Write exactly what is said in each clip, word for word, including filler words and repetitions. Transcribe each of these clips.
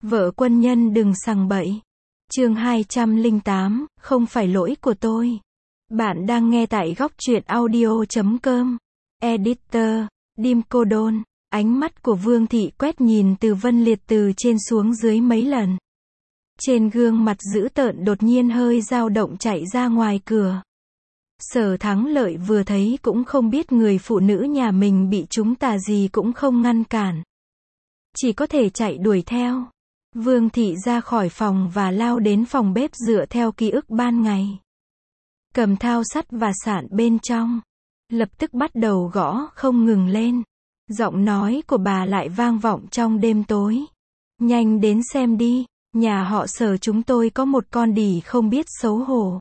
Vợ quân nhân đừng sằng bậy. Chương hai trăm lẻ tám, không phải lỗi của tôi. Bạn đang nghe tại góc truyện audio chấm com. Editor, Dim Cô Đôn. Ánh mắt của Vương Thị quét nhìn Từ Vân Liệt từ trên xuống dưới mấy lần. Trên gương mặt dữ tợn đột nhiên hơi dao động chạy ra ngoài cửa. Sở Thắng Lợi vừa thấy cũng không biết người phụ nữ nhà mình bị trúng tà gì cũng không ngăn cản. Chỉ có thể chạy đuổi theo. Vương Thị ra khỏi phòng và lao đến phòng bếp dựa theo ký ức ban ngày. Cầm thao sắt và sạn bên trong. Lập tức bắt đầu gõ không ngừng lên. Giọng nói của bà lại vang vọng trong đêm tối. Nhanh đến xem đi, nhà họ Sở chúng tôi có một con đỉ không biết xấu hổ.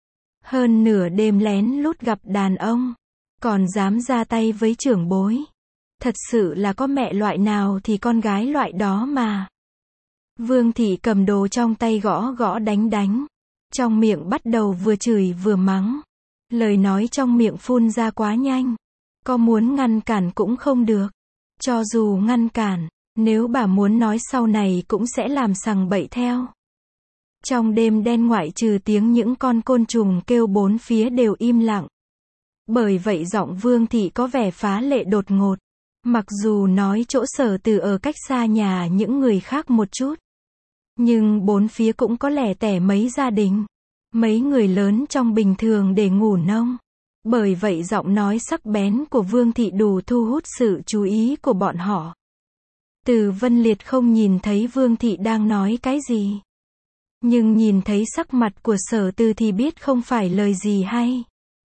Hơn nửa đêm lén lút gặp đàn ông, còn dám ra tay với trưởng bối. Thật sự là có mẹ loại nào thì con gái loại đó mà. Vương Thị cầm đồ trong tay gõ gõ đánh đánh. Trong miệng bắt đầu vừa chửi vừa mắng. Lời nói trong miệng phun ra quá nhanh. Có muốn ngăn cản cũng không được. Cho dù ngăn cản, nếu bà muốn nói sau này cũng sẽ làm sằng bậy theo. Trong đêm đen ngoại trừ tiếng những con côn trùng kêu bốn phía đều im lặng. Bởi vậy giọng Vương Thị có vẻ phá lệ đột ngột. Mặc dù nói chỗ Sở Từ ở cách xa nhà những người khác một chút. Nhưng bốn phía cũng có lẻ tẻ mấy gia đình. Mấy người lớn trong bình thường để ngủ nông. Bởi vậy giọng nói sắc bén của Vương Thị đủ thu hút sự chú ý của bọn họ. Từ Vân Liệt không nhìn thấy Vương Thị đang nói cái gì. Nhưng nhìn thấy sắc mặt của Sở Từ thì biết không phải lời gì hay.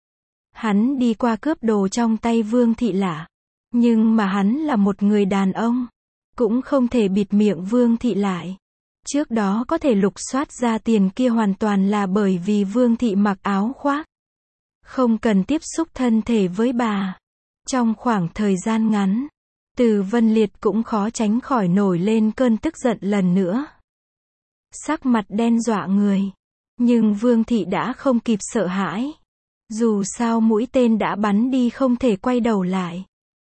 Hắn đi qua cướp đồ trong tay Vương Thị lạ. Nhưng mà hắn là một người đàn ông. Cũng không thể bịt miệng Vương Thị lại. Trước đó có thể lục soát ra tiền kia hoàn toàn là bởi vì Vương Thị mặc áo khoác. Không cần tiếp xúc thân thể với bà. Trong khoảng thời gian ngắn, Từ Vân Liệt cũng khó tránh khỏi nổi lên cơn tức giận lần nữa. Sắc mặt đen dọa người. Nhưng Vương Thị đã không kịp sợ hãi. Dù sao mũi tên đã bắn đi không thể quay đầu lại.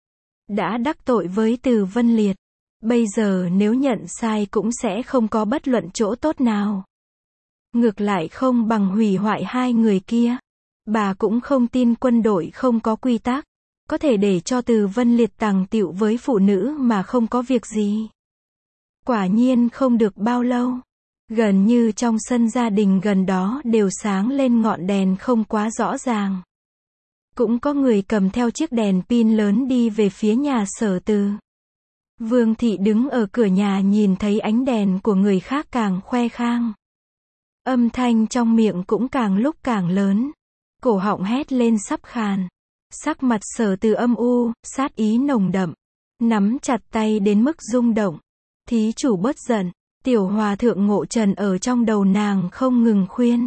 Đã đắc tội với Từ Vân Liệt. Bây giờ nếu nhận sai cũng sẽ không có bất luận chỗ tốt nào. Ngược lại không bằng hủy hoại hai người kia. Bà cũng không tin quân đội không có quy tắc. Có thể để cho Từ Vân Liệt tàng tựu với phụ nữ mà không có việc gì. Quả nhiên không được bao lâu. Gần như trong sân gia đình gần đó đều sáng lên ngọn đèn không quá rõ ràng. Cũng có người cầm theo chiếc đèn pin lớn đi về phía nhà Sở Từ. Vương Thị đứng ở cửa nhà nhìn thấy ánh đèn của người khác càng khoe khang. Âm thanh trong miệng cũng càng lúc càng lớn. Cổ họng hét lên sắp khàn. Sắc mặt Sở Từ âm u, sát ý nồng đậm. Nắm chặt tay đến mức rung động. Thí chủ bớt giận. Tiểu hòa thượng Ngộ Trần ở trong đầu nàng không ngừng khuyên.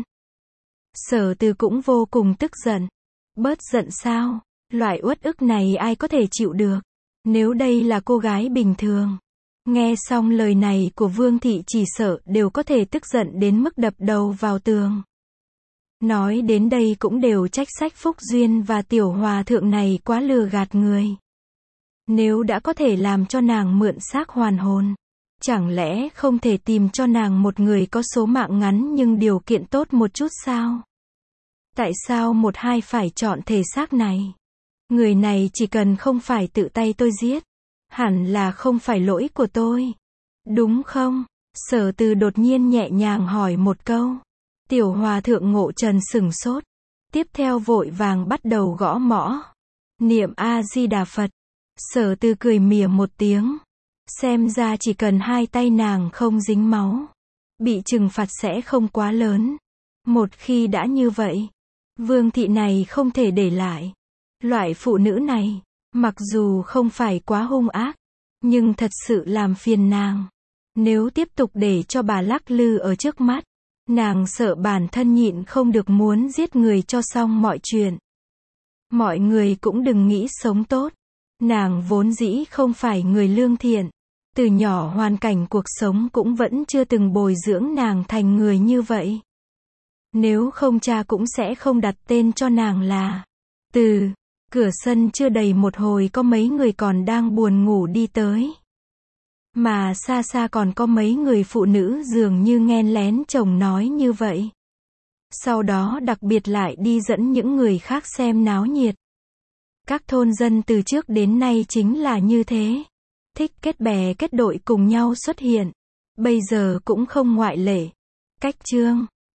Sở Từ cũng vô cùng tức giận. Bớt giận sao? Loại uất ức này ai có thể chịu được? Nếu đây là cô gái bình thường. Nghe xong lời này của Vương Thị chỉ sợ đều có thể tức giận đến mức đập đầu vào tường. Nói đến đây cũng đều trách sách Phúc Duyên và tiểu hòa thượng này quá lừa gạt người. Nếu đã có thể làm cho nàng mượn xác hoàn hồn. Chẳng lẽ không thể tìm cho nàng một người có số mạng ngắn nhưng điều kiện tốt một chút sao? Tại sao một hai phải chọn thể xác này? Người này chỉ cần không phải tự tay tôi giết. Hẳn là không phải lỗi của tôi. Đúng không? Sở Từ đột nhiên nhẹ nhàng hỏi một câu. Tiểu hòa thượng Ngộ Trần sửng sốt. Tiếp theo vội vàng bắt đầu gõ mõ. Niệm A-di-đà Phật. Sở Từ cười mỉa một tiếng. Xem ra chỉ cần hai tay nàng không dính máu. Bị trừng phạt sẽ không quá lớn. Một khi đã như vậy. Vương Thị này không thể để lại. Loại phụ nữ này, mặc dù không phải quá hung ác, nhưng thật sự làm phiền nàng. Nếu tiếp tục để cho bà lắc lư ở trước mắt, nàng sợ bản thân nhịn không được muốn giết người cho xong mọi chuyện. Mọi người cũng đừng nghĩ sống tốt. Nàng vốn dĩ không phải người lương thiện. Từ nhỏ hoàn cảnh cuộc sống cũng vẫn chưa từng bồi dưỡng nàng thành người như vậy. Nếu không cha cũng sẽ không đặt tên cho nàng là Từ. Cửa sân chưa đầy một hồi có mấy người còn đang buồn ngủ đi tới. Mà xa xa còn có mấy người phụ nữ dường như nghe lén chồng nói như vậy. Sau đó đặc biệt lại đi dẫn những người khác xem náo nhiệt. Các thôn dân từ trước đến nay chính là như thế. Thích kết bè kết đội cùng nhau xuất hiện. Bây giờ cũng không ngoại lệ. Cách chương